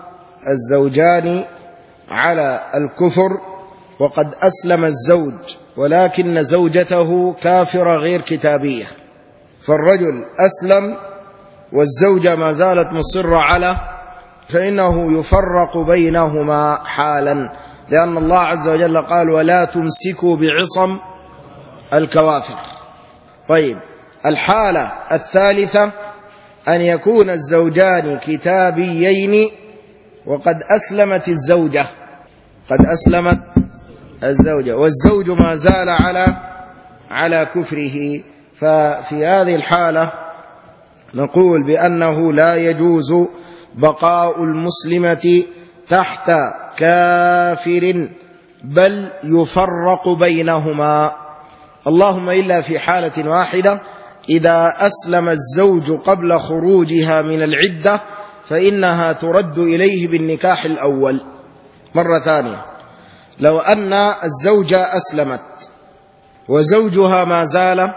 الزوجان على الكفر وقد أسلم الزوج ولكن زوجته كافرة غير كتابية، فالرجل أسلم والزوجة ما زالت مصرة على، فإنه يفرق بينهما حالا، لأن الله عز وجل قال ولا تمسكوا بعصم الكوافر. طيب، الحالة الثالثة أن يكون الزوجان كتابيين وقد أسلمت الزوجة، قد أسلمت الزوجة والزوج ما زال على على كفره، ففي هذه الحالة نقول بأنه لا يجوز بقاء المسلمة تحت كافر، بل يفرق بينهما، اللهم إلا في حالة واحدة، إذا أسلم الزوج قبل خروجها من العدة فإنها ترد إليه بالنكاح الأول. مرة ثانية، لو أن الزوجة أسلمت وزوجها ما زال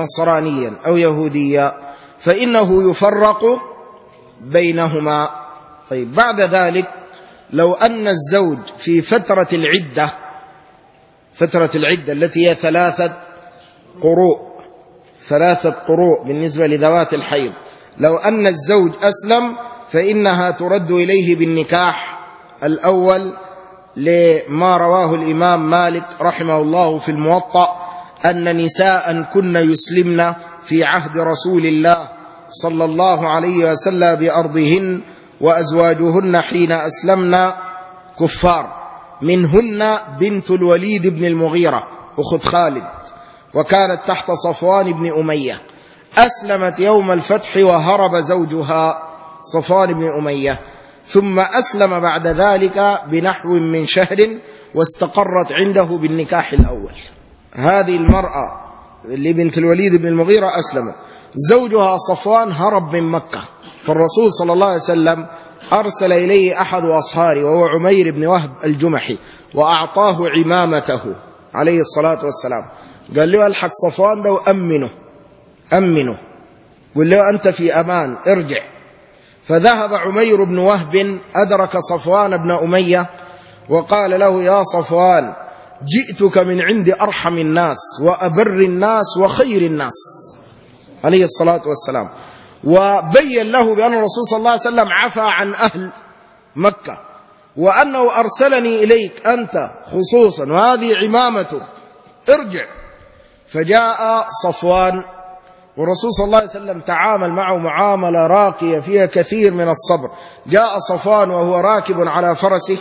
نصرانيا أو يهوديا فإنه يفرق بينهما، طيب بعد ذلك لو أن الزوج في فترة العدة، فترة العدة التي هي ثلاثة قروء، ثلاثة قروء بالنسبة لذوات الحيض، لو أن الزوج أسلم فإنها ترد إليه بالنكاح الأول، لما رواه الإمام مالك رحمه الله في الموطأ أن نساء كن يسلمن في عهد رسول الله صلى الله عليه وسلم بأرضهن، وأزواجهن حين أسلمن كفار، منهن بنت الوليد بن المغيرة أخت خالد، وكانت تحت صفوان بن أمية، أسلمت يوم الفتح وهرب زوجها صفوان بن أمية، ثم أسلم بعد ذلك بنحو من شهر واستقرت عنده بالنكاح الأول. هذه المرأة اللي بنت الوليد بن المغيرة أسلمت، زوجها صفوان هرب من مكة، فالرسول صلى الله عليه وسلم أرسل إليه أحد أصهاره وهو عمير بن وهب الجمحي، وأعطاه عمامته عليه الصلاة والسلام، قال له ألحق صفوان ده وأمنه، أمنه، قل له أنت في أمان، ارجع. فذهب عمير بن وهب أدرك صفوان بن أمية وقال له يا صفوان جئتك من عند أرحم الناس وأبر الناس وخير الناس عليه الصلاة والسلام، وبين له بأن الرسول صلى الله عليه وسلم عفى عن أهل مكة، وأنه أرسلني إليك أنت خصوصا وهذه عمامته، ارجع. فجاء صفوان والرسول صلى الله عليه وسلم تعامل معه معاملة راقية فيها كثير من الصبر. جاء صفوان وهو راكب على فرسه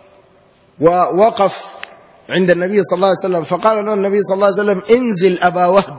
ووقف عند النبي صلى الله عليه وسلم، فقال له النبي صلى الله عليه وسلم انزل أبا وهب،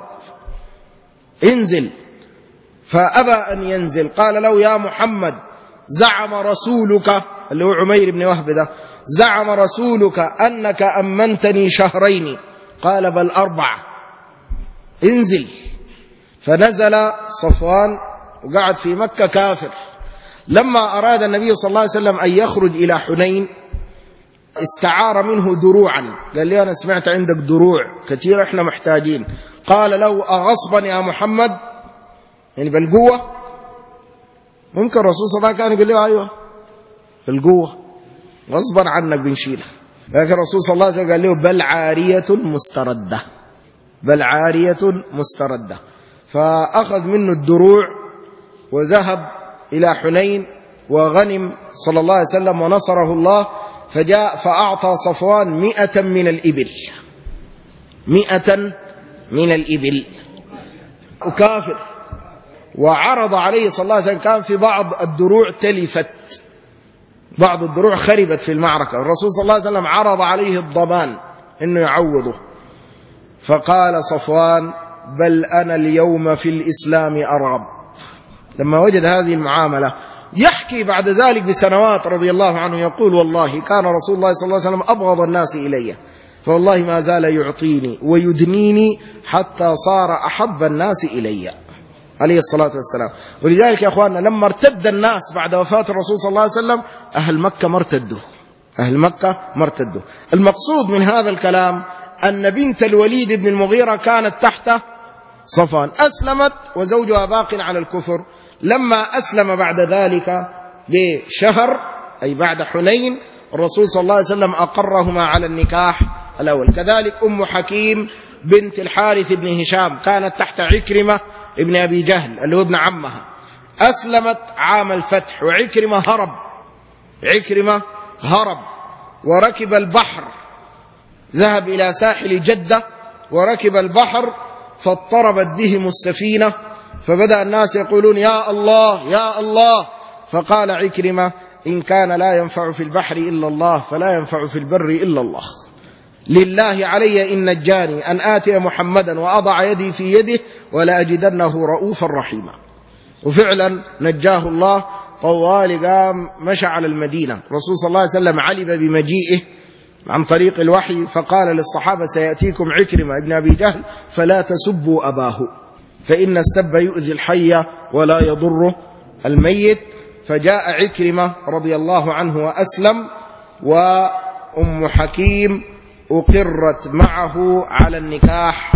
انزل، فأبى أن ينزل. قال له يا محمد زعم رسولك، اللي هو عمير بن وهب ده، زعم رسولك أنك أمنتني شهرين، قال بل أربعة، انزل. فنزل صفوان وقعد في مكة كافر. لما أراد النبي صلى الله عليه وسلم أن يخرج إلى حنين استعار منه دروعا، قال لي أنا سمعت عندك دروع كثير احنا محتاجين. قال له أغصبا يا محمد، يعني بالقوة؟ ممكن الرسول صلى الله عليه وسلم كان يقول له أيوة بالقوة غصبا عنك بنشيلها، لكن الرسول صلى الله عليه وسلم قال له بل عارية مستردة، بل عارية مستردة. فأخذ منه الدروع وذهب إلى حنين وغنم صلى الله عليه وسلم ونصره الله. فجاء فأعطى صفوان مئة من الإبل، مئة من الإبل، وكافر. وعرض عليه صلى الله عليه وسلم، كان في بعض الدروع تلفت، بعض الدروع خربت في المعركة، الرسول صلى الله عليه وسلم عرض عليه الضمان إنه يعوضه. فقال صفوان بل أنا اليوم في الإسلام أرغب. لما وجد هذه المعاملة يحكي بعد ذلك بسنوات رضي الله عنه، يقول والله كان رسول الله صلى الله عليه وسلم أبغض الناس إلي، فوالله ما زال يعطيني ويدنيني حتى صار أحب الناس إلي عليه الصلاة والسلام. ولذلك يا أخواننا لما ارتد الناس بعد وفاة الرسول صلى الله عليه وسلم، أهل مكة مرتدوا، أهل مكة مرتدوا. المقصود من هذا الكلام أن بنت الوليد بن المغيرة كانت تحت صفوان، أسلمت وزوجها باق على الكفر. لما أسلم بعد ذلك بشهر أي بعد حنين، الرسول صلى الله عليه وسلم أقرهما على النكاح الأول. كذلك أم حكيم بنت الحارث بن هشام كانت تحت عكرمة ابن أبي جهل اللي هو ابن عمها، أسلمت عام الفتح، وعكرمة هرب، عكرمة هرب وركب البحر، ذهب إلى ساحل جدة وركب البحر، فاضطربت بهم السفينة، فبدأ الناس يقولون يا الله يا الله، فقال عكرمة إن كان لا ينفع في البحر إلا الله فلا ينفع في البر إلا الله، لله علي إن نجاني أن آتي محمدا وأضع يدي في يده ولا أجدنه رؤوفا رحيما. وفعلا نجاه الله، طوال قام مشى على المدينة، الرسول صلى الله عليه وسلم علم بمجيئه عن طريق الوحي، فقال للصحابة سيأتيكم عكرمة ابن أبي جهل فلا تسبوا أباه فإن السب يؤذي الحي ولا يضر الميت. فجاء عكرمة رضي الله عنه وأسلم، وأم حكيم أقرت معه على النكاح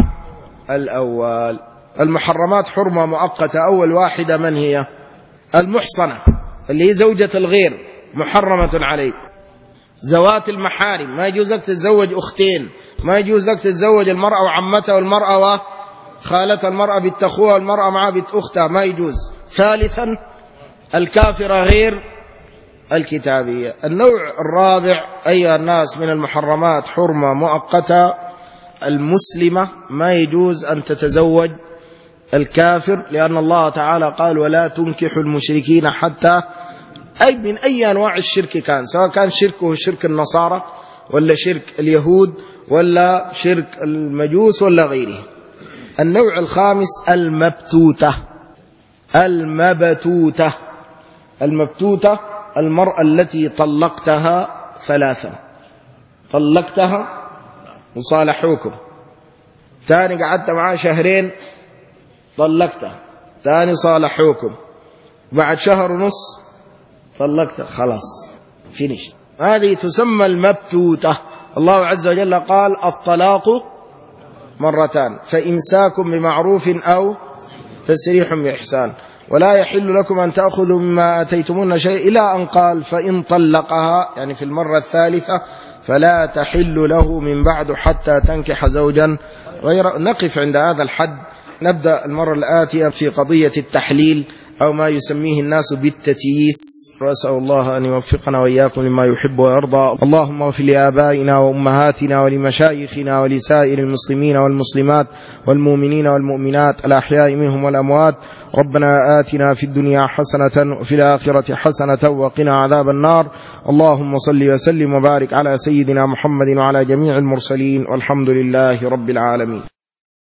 الأول. المحرمات حرمة مؤقتة، أول واحدة من هي؟ المحصنة، اللي هي زوجة الغير محرمة عليك. ذوات المحارم ما يجوز لك تتزوج أختين، ما يجوز لك تتزوج المرأة وعمتها والمرأة وخالتها، المرأة بنت أخوها والمرأة مع بنت أختها، ما يجوز. ثالثا الكافرة غير الكتابية. النوع الرابع أيها الناس من المحرمات حرمة مؤقتة، المسلمة ما يجوز أن تتزوج الكافر، لأن الله تعالى قال ولا تنكحوا المشركين حتى، أي من أي أنواع الشرك كان، سواء كان شركه شرك النصارى ولا شرك اليهود ولا شرك المجوس ولا غيره. النوع الخامس المبتوتة. المبتوتة المبتوتة المرأة التي طلقتها ثلاثا، طلقتها وصالحوكم، ثاني قعدت معاه شهرين طلقتها، ثاني صالحوكم، بعد شهر ونص طلقتها، خلاص فينيش، هذه تسمى المبتوتة. الله عز وجل قال الطلاق مرتان، فإمساك بمعروف أو تسريح بإحسان، ولا يحل لكم أن تأخذوا مما آتيتمون شيء، إلى أن قال فإن طلقها، يعني في المرة الثالثة فلا تحل له من بعد حتى تنكح زوجا غير. نقف عند هذا الحد، نبدأ المرة الآتية في قضية التحليل أو ما يسميه الناس بالتتييس، وأسأل الله أن يوفقنا وإياكم لما يحب ويرضى. اللهم اغفر لآبائنا وأمهاتنا ولمشايخنا ولسائر المسلمين والمسلمات والمؤمنين والمؤمنات الأحياء منهم والأموات. ربنا آتنا في الدنيا حسنة وفي الآخرة حسنة وقنا عذاب النار. اللهم صل وسلم وبارك على سيدنا محمد وعلى جميع المرسلين، والحمد لله رب العالمين.